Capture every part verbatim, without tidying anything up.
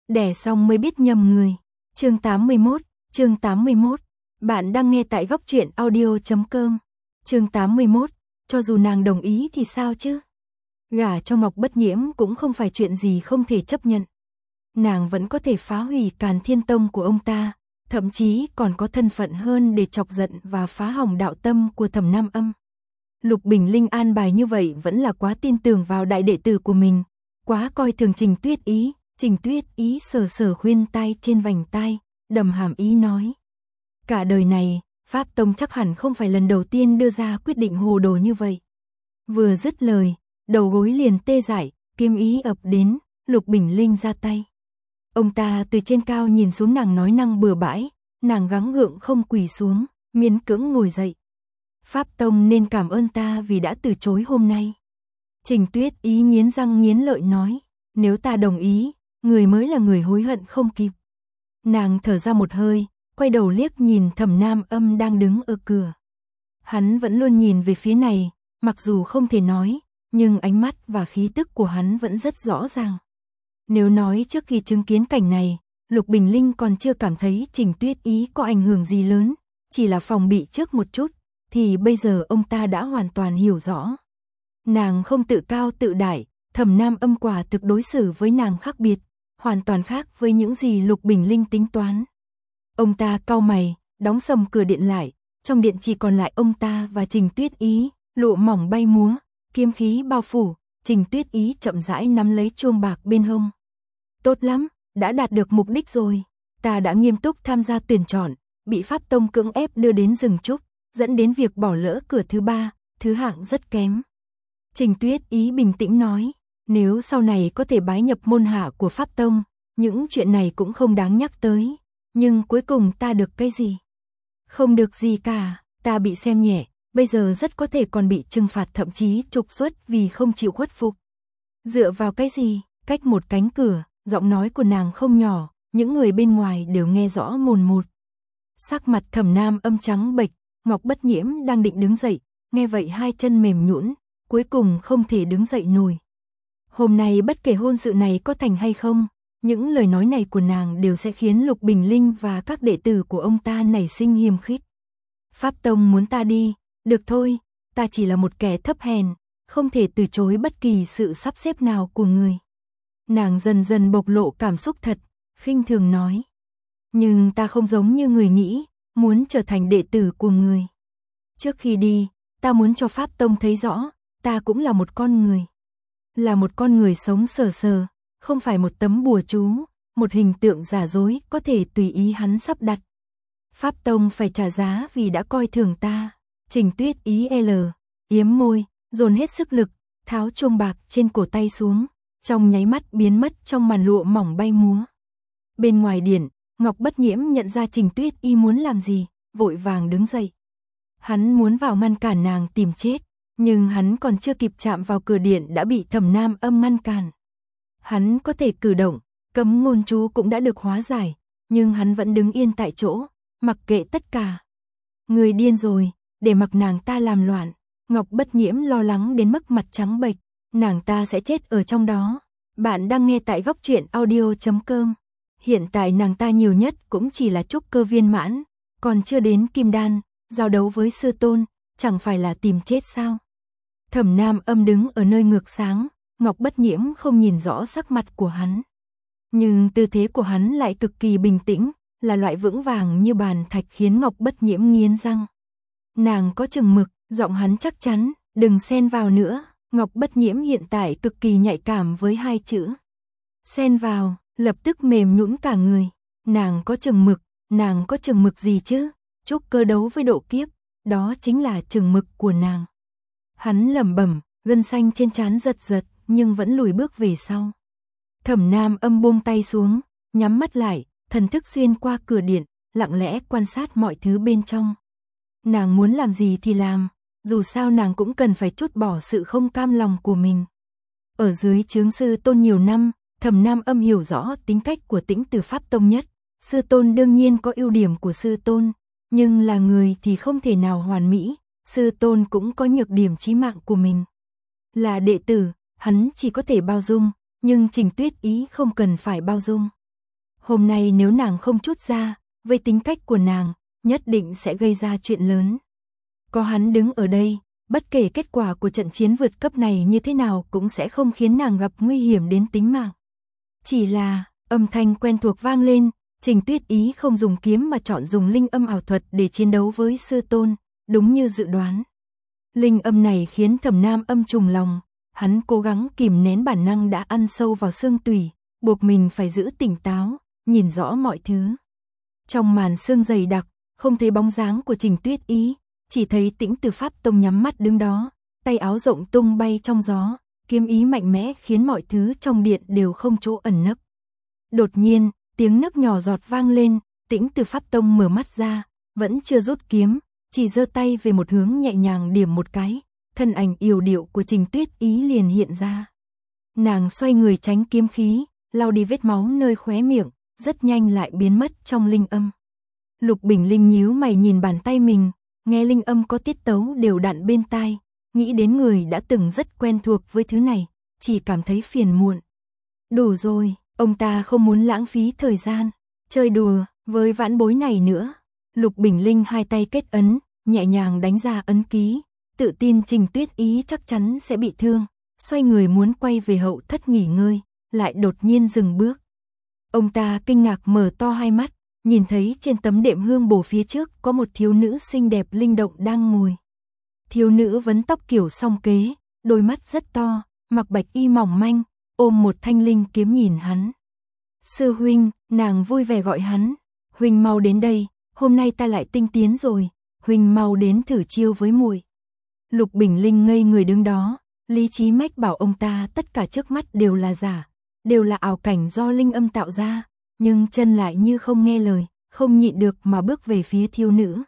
đẻ xong mới biết nhầm người. Chương tám mươi mốt, chương tám mươi mốt. Bạn đang nghe tại góc truyện audio chấm com. Chương tám mươi mốt, cho dù nàng đồng ý thì sao chứ? Gả cho Ngọc Bất Nhiễm cũng không phải chuyện gì không thể chấp nhận. Nàng vẫn có thể phá hủy Càn Thiên Tông của ông ta, thậm chí còn có thân phận hơn để chọc giận và phá hỏng đạo tâm của Thẩm Nam Âm. Lục Bình Linh an bài như vậy vẫn là quá tin tưởng vào đại đệ tử của mình, quá coi thường Trình Tuyết Ý. Trình Tuyết Ý sờ sờ khuyên tai trên vành tai, đầm hàm ý nói. Cả đời này, Pháp Tông chắc hẳn không phải lần đầu tiên đưa ra quyết định hồ đồ như vậy. Vừa dứt lời, đầu gối liền tê dại, kiếm ý ập đến, Lục Bình Linh ra tay. Ông ta từ trên cao nhìn xuống nàng nói năng bừa bãi, nàng gắng gượng không quỳ xuống, miễn cưỡng ngồi dậy. Pháp Tông nên cảm ơn ta vì đã từ chối hôm nay. Trình Tuyết Ý nghiến răng nghiến lợi nói, nếu ta đồng ý, người mới là người hối hận không kịp. Nàng thở ra một hơi, quay đầu liếc nhìn Thẩm Nam Âm đang đứng ở cửa. Hắn vẫn luôn nhìn về phía này, mặc dù không thể nói, nhưng ánh mắt và khí tức của hắn vẫn rất rõ ràng. Nếu nói trước khi chứng kiến cảnh này, Lục Bình Linh còn chưa cảm thấy Trình Tuyết Ý có ảnh hưởng gì lớn, chỉ là phòng bị trước một chút, thì bây giờ ông ta đã hoàn toàn hiểu rõ. Nàng không tự cao tự đại, Thẩm Nam Âm quả thực đối xử với nàng khác biệt, hoàn toàn khác với những gì Lục Bình Linh tính toán. Ông ta cau mày, đóng sầm cửa điện lại, trong điện chỉ còn lại ông ta và Trình Tuyết Ý, lụa mỏng bay múa, kiếm khí bao phủ, Trình Tuyết Ý chậm rãi nắm lấy chuông bạc bên hông. Tốt lắm, đã đạt được mục đích rồi, ta đã nghiêm túc tham gia tuyển chọn, bị Pháp Tông cưỡng ép đưa đến rừng trúc, dẫn đến việc bỏ lỡ cửa thứ ba, thứ hạng rất kém. Trình Tuyết Ý bình tĩnh nói, nếu sau này có thể bái nhập môn hạ của Pháp Tông, những chuyện này cũng không đáng nhắc tới, nhưng cuối cùng ta được cái gì? Không được gì cả, ta bị xem nhẹ, bây giờ rất có thể còn bị trừng phạt thậm chí trục xuất vì không chịu khuất phục. Dựa vào cái gì? Cách một cánh cửa, giọng nói của nàng không nhỏ, những người bên ngoài đều nghe rõ mồn một. Sắc mặt Thẩm Nam Âm trắng bệch, Ngọc Bất Nhiễm đang định đứng dậy, nghe vậy hai chân mềm nhũn, cuối cùng không thể đứng dậy nổi. Hôm nay bất kể hôn sự này có thành hay không, những lời nói này của nàng đều sẽ khiến Lục Bình Linh và các đệ tử của ông ta nảy sinh hiềm khích. Pháp Tông muốn ta đi, được thôi, ta chỉ là một kẻ thấp hèn, không thể từ chối bất kỳ sự sắp xếp nào của người. Nàng dần dần bộc lộ cảm xúc thật, khinh thường nói. Nhưng ta không giống như người nghĩ, muốn trở thành đệ tử của người. Trước khi đi, ta muốn cho Pháp Tông thấy rõ, ta cũng là một con người. Là một con người sống sờ sờ, không phải một tấm bùa chú, một hình tượng giả dối có thể tùy ý hắn sắp đặt. Pháp Tông phải trả giá vì đã coi thường ta. Trình Tuyết Ý L, yếm môi, dồn hết sức lực, tháo chuông bạc trên cổ tay xuống, trong nháy mắt biến mất trong màn lụa mỏng bay múa. Bên ngoài điện, Ngọc Bất Nhiễm nhận ra Trình Tuyết Y muốn làm gì, vội vàng đứng dậy. Hắn muốn vào ngăn cản nàng tìm chết, nhưng hắn còn chưa kịp chạm vào cửa điện đã bị Thẩm Nam Âm ngăn cản. Hắn có thể cử động, cấm ngôn chú cũng đã được hóa giải, nhưng hắn vẫn đứng yên tại chỗ, mặc kệ tất cả. Người điên rồi, để mặc nàng ta làm loạn. Ngọc Bất Nhiễm lo lắng đến mức mặt trắng bệch, nàng ta sẽ chết ở trong đó. Bạn đang nghe tại góc truyện audio chấm com. Hiện tại nàng ta nhiều nhất cũng chỉ là trúc cơ viên mãn, còn chưa đến kim đan, giao đấu với sư tôn, chẳng phải là tìm chết sao? Thẩm Nam Âm đứng ở nơi ngược sáng, Ngọc Bất Nhiễm không nhìn rõ sắc mặt của hắn. Nhưng tư thế của hắn lại cực kỳ bình tĩnh, là loại vững vàng như bàn thạch khiến Ngọc Bất Nhiễm nghiến răng. Nàng có chừng mực, giọng hắn chắc chắn, đừng xen vào nữa. Ngọc Bất Nhiễm hiện tại cực kỳ nhạy cảm với hai chữ. Xen vào, lập tức mềm nhũn cả người. Nàng có chừng mực, nàng có chừng mực gì chứ? Trúc cơ đấu với độ kiếp, đó chính là chừng mực của nàng. Hắn lẩm bẩm, gân xanh trên trán giật giật, nhưng vẫn lùi bước về sau. Thẩm Nam Âm buông tay xuống, nhắm mắt lại, thần thức xuyên qua cửa điện, lặng lẽ quan sát mọi thứ bên trong. Nàng muốn làm gì thì làm, dù sao nàng cũng cần phải trút bỏ sự không cam lòng của mình. Ở dưới chướng sư tôn nhiều năm, Thẩm Nam Âm hiểu rõ tính cách của Tĩnh Từ Pháp Tông nhất. Sư tôn đương nhiên có ưu điểm của sư tôn, nhưng là người thì không thể nào hoàn mỹ, sư tôn cũng có nhược điểm chí mạng của mình. Là đệ tử, hắn chỉ có thể bao dung, nhưng Trình Tuyết Ý không cần phải bao dung. Hôm nay nếu nàng không chút ra, với tính cách của nàng, nhất định sẽ gây ra chuyện lớn. Có hắn đứng ở đây, bất kể kết quả của trận chiến vượt cấp này như thế nào cũng sẽ không khiến nàng gặp nguy hiểm đến tính mạng. Chỉ là, âm thanh quen thuộc vang lên, Trình Tuyết Ý không dùng kiếm mà chọn dùng linh âm ảo thuật để chiến đấu với sư tôn, đúng như dự đoán. Linh âm này khiến Thẩm Nam Âm trùng lòng, hắn cố gắng kìm nén bản năng đã ăn sâu vào xương tủy, buộc mình phải giữ tỉnh táo, nhìn rõ mọi thứ. Trong màn sương dày đặc, không thấy bóng dáng của Trình Tuyết Ý, chỉ thấy Tĩnh Từ Pháp Tông nhắm mắt đứng đó, tay áo rộng tung bay trong gió, kiếm ý mạnh mẽ khiến mọi thứ trong điện đều không chỗ ẩn nấp. Đột nhiên, tiếng nấc nhỏ giọt vang lên, Tĩnh Từ Pháp Tông mở mắt ra, vẫn chưa rút kiếm, chỉ giơ tay về một hướng nhẹ nhàng điểm một cái, thân ảnh yểu điệu của Trình Tuyết Ý liền hiện ra. Nàng xoay người tránh kiếm khí, lau đi vết máu nơi khóe miệng, rất nhanh lại biến mất trong linh âm. Lục Bình Linh nhíu mày nhìn bàn tay mình, nghe linh âm có tiết tấu đều đặn bên tai, nghĩ đến người đã từng rất quen thuộc với thứ này, chỉ cảm thấy phiền muộn. Đủ rồi, ông ta không muốn lãng phí thời gian, chơi đùa với vãn bối này nữa. Lục Bình Linh hai tay kết ấn, nhẹ nhàng đánh ra ấn ký, tự tin Trình Tuyết Ý chắc chắn sẽ bị thương, xoay người muốn quay về hậu thất nghỉ ngơi, lại đột nhiên dừng bước. Ông ta kinh ngạc mở to hai mắt, nhìn thấy trên tấm đệm hương bổ phía trước có một thiếu nữ xinh đẹp linh động đang ngồi. Thiếu nữ vấn tóc kiểu song kế, đôi mắt rất to, mặc bạch y mỏng manh, ôm một thanh linh kiếm nhìn hắn. Sư huynh, nàng vui vẻ gọi hắn, huynh mau đến đây, hôm nay ta lại tinh tiến rồi, huynh mau đến thử chiêu với muội. Lục Bình Linh ngây người đứng đó, lý trí mách bảo ông ta tất cả trước mắt đều là giả, đều là ảo cảnh do linh âm tạo ra, nhưng chân lại như không nghe lời, không nhịn được mà bước về phía thiếu nữ.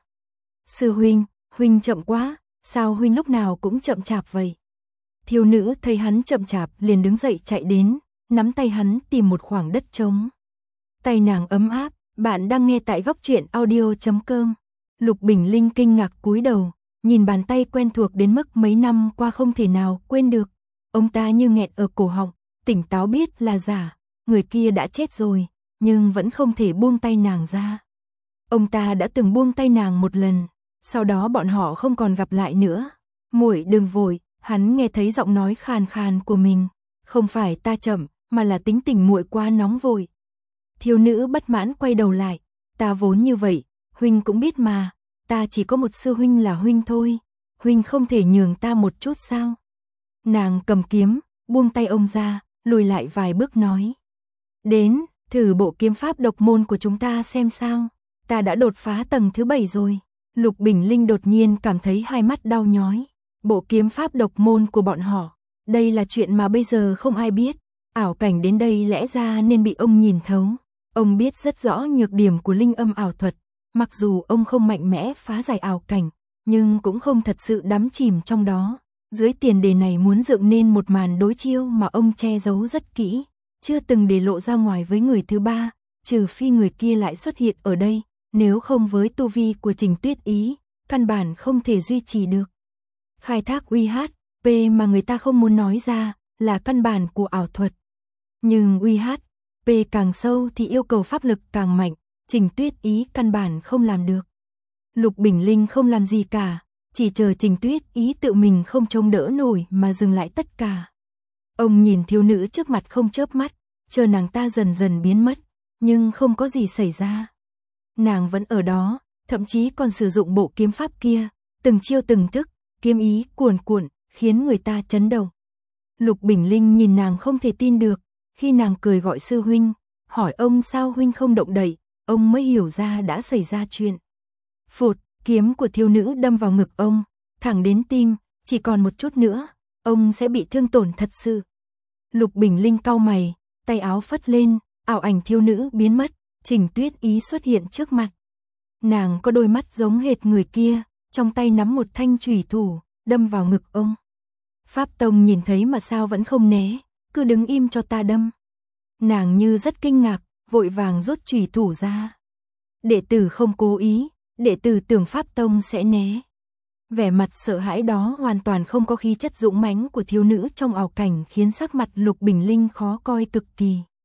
Sư huynh, huynh chậm quá, sao huynh lúc nào cũng chậm chạp vậy? Thiếu nữ thấy hắn chậm chạp liền đứng dậy chạy đến, nắm tay hắn tìm một khoảng đất trống. Tay nàng ấm áp, bạn đang nghe tại góc truyện audio chấm com. Lục Bình Linh kinh ngạc cúi đầu, nhìn bàn tay quen thuộc đến mức mấy năm qua không thể nào quên được. Ông ta như nghẹn ở cổ họng, tỉnh táo biết là giả, người kia đã chết rồi, nhưng vẫn không thể buông tay nàng ra. Ông ta đã từng buông tay nàng một lần, sau đó bọn họ không còn gặp lại nữa. Muội đừng vội, hắn nghe thấy giọng nói khàn khàn của mình, không phải ta chậm, mà là tính tình muội quá nóng vội. Thiếu nữ bất mãn quay đầu lại, ta vốn như vậy, huynh cũng biết mà, ta chỉ có một sư huynh là huynh thôi, huynh không thể nhường ta một chút sao? Nàng cầm kiếm, buông tay ông ra, lùi lại vài bước nói. Đến, thử bộ kiếm pháp độc môn của chúng ta xem sao, ta đã đột phá tầng thứ bảy rồi. Lục Bình Linh đột nhiên cảm thấy hai mắt đau nhói. Bộ kiếm pháp độc môn của bọn họ, đây là chuyện mà bây giờ không ai biết. Ảo cảnh đến đây lẽ ra nên bị ông nhìn thấu. Ông biết rất rõ nhược điểm của linh âm ảo thuật, mặc dù ông không mạnh mẽ phá giải ảo cảnh, nhưng cũng không thật sự đắm chìm trong đó. Dưới tiền đề này muốn dựng nên một màn đối chiêu mà ông che giấu rất kỹ, chưa từng để lộ ra ngoài với người thứ ba, trừ phi người kia lại xuất hiện ở đây, nếu không với tu vi của Trình Tuyết Ý, căn bản không thể duy trì được. Khai thác u hát pê mà người ta không muốn nói ra là căn bản của ảo thuật. Nhưng u hát pê càng sâu thì yêu cầu pháp lực càng mạnh, Trình Tuyết Ý căn bản không làm được. Lục Bình Linh không làm gì cả, chỉ chờ Trình Tuyết Ý tự mình không chống đỡ nổi mà dừng lại tất cả. Ông nhìn thiếu nữ trước mặt không chớp mắt, chờ nàng ta dần dần biến mất, nhưng không có gì xảy ra. Nàng vẫn ở đó, thậm chí còn sử dụng bộ kiếm pháp kia, từng chiêu từng thức, kiếm ý cuồn cuộn, khiến người ta chấn động. Lục Bình Linh nhìn nàng không thể tin được, khi nàng cười gọi sư huynh, hỏi ông sao huynh không động đậy, ông mới hiểu ra đã xảy ra chuyện. Phụt, kiếm của thiếu nữ đâm vào ngực ông, thẳng đến tim, chỉ còn một chút nữa, ông sẽ bị thương tổn thật sự. Lục Bình Linh cau mày, tay áo phất lên, ảo ảnh thiếu nữ biến mất, Trình Tuyết Ý xuất hiện trước mặt. Nàng có đôi mắt giống hệt người kia, trong tay nắm một thanh chủy thủ, đâm vào ngực ông. Pháp Tông nhìn thấy mà sao vẫn không né, cứ đứng im cho ta đâm. Nàng như rất kinh ngạc, vội vàng rút chủy thủ ra. Đệ tử không cố ý, đệ tử tưởng Pháp Tông sẽ né. Vẻ mặt sợ hãi đó hoàn toàn không có khí chất dũng mãnh của thiếu nữ trong ảo cảnh khiến sắc mặt Lục Bình Linh khó coi cực kỳ.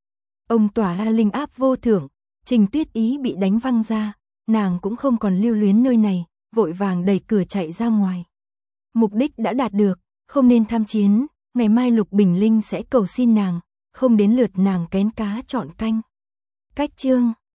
Ông tỏa ra linh áp vô thưởng, Trình Tuyết Ý bị đánh văng ra, nàng cũng không còn lưu luyến nơi này, vội vàng đẩy cửa chạy ra ngoài. Mục đích đã đạt được, không nên tham chiến, ngày mai Lục Bình Linh sẽ cầu xin nàng, không đến lượt nàng kén cá chọn canh. Cách chương